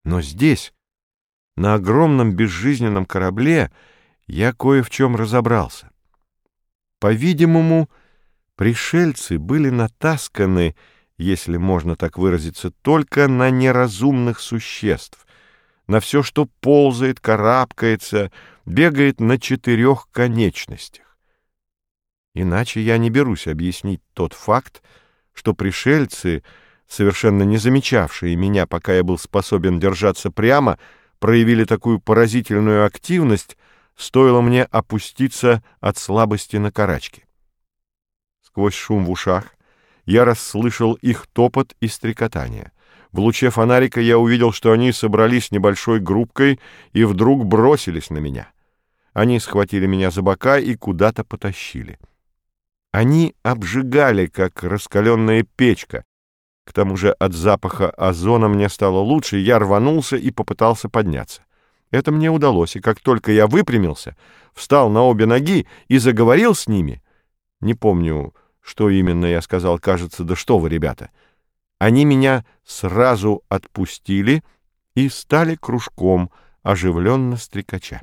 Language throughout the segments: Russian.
Но здесь, на огромном безжизненном корабле, я кое в чем разобрался. По-видимому, пришельцы были натасканы, если можно так выразиться, только на неразумных существ, на все, что ползает, карабкается, бегает на 4 конечностях. Иначе я не берусь объяснить тот факт, что пришельцы, совершенно не замечавшие меня, пока я был способен держаться прямо, проявили такую поразительную активность, стоило мне опуститься от слабости на карачки. Сквозь шум в ушах я расслышал их топот и стрекотание. В луче фонарика я увидел, что они собрались небольшой группкой и вдруг бросились на меня. Они схватили меня за бока и куда-то потащили. Они обжигали, как раскаленная печка. К тому же от запаха озона мне стало лучше, я рванулся и попытался подняться. Это мне удалось, и как только я выпрямился, встал на обе ноги и заговорил с ними. Не помню, что именно я сказал, кажется, да что вы, ребята. Они меня сразу отпустили и стали кружком, оживленно стрекача.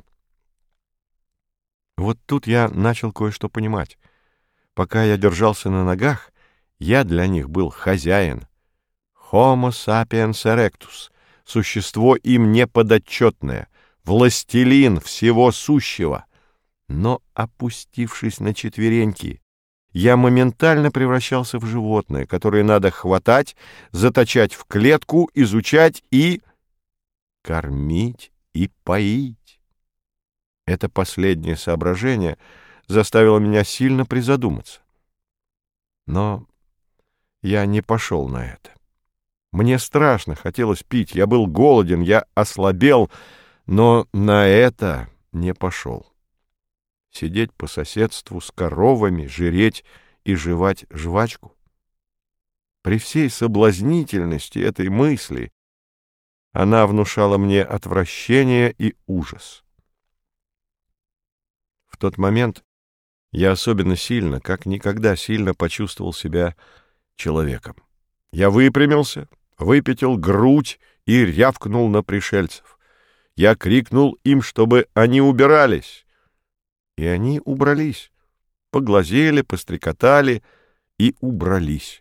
Вот тут я начал кое-что понимать. Пока я держался на ногах, я для них был хозяин. Homo sapiens erectus, существо им неподотчетное, властелин всего сущего. Но, опустившись на четвереньки, я моментально превращался в животное, которое надо хватать, заточать в клетку, изучать и кормить и поить. Это последнее соображение заставило меня сильно призадуматься. Но я не пошел на это. Мне страшно хотелось пить, я был голоден, я ослабел, но на это не пошел. Сидеть по соседству с коровами, жиреть и жевать жвачку. При всей соблазнительности этой мысли она внушала мне отвращение и ужас. В тот момент я особенно сильно, как никогда сильно почувствовал себя человеком. Я выпрямился, выпятил грудь и рявкнул на пришельцев. Я крикнул им, чтобы они убирались. И они убрались, поглазели, пострекотали и убрались.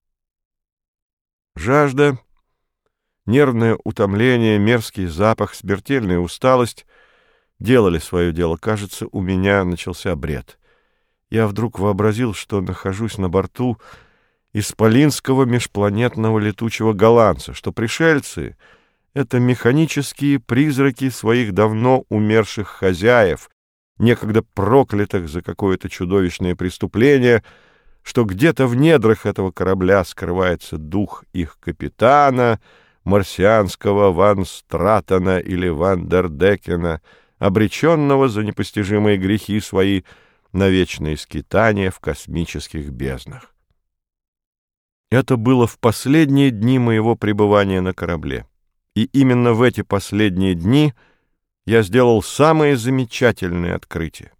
Жажда, нервное утомление, мерзкий запах, смертельная усталость делали свое дело. Кажется, у меня начался бред. Я вдруг вообразил, что нахожусь на борту исполинского межпланетного летучего голландца, что пришельцы — это механические призраки своих давно умерших хозяев, некогда проклятых за какое-то чудовищное преступление, что где-то в недрах этого корабля скрывается дух их капитана, марсианского Ван Стратона или Ван дер Декена, обреченного за непостижимые грехи свои на вечные скитания в космических безднах. Это было в последние дни моего пребывания на корабле. И именно в эти последние дни я сделал самое замечательное открытие.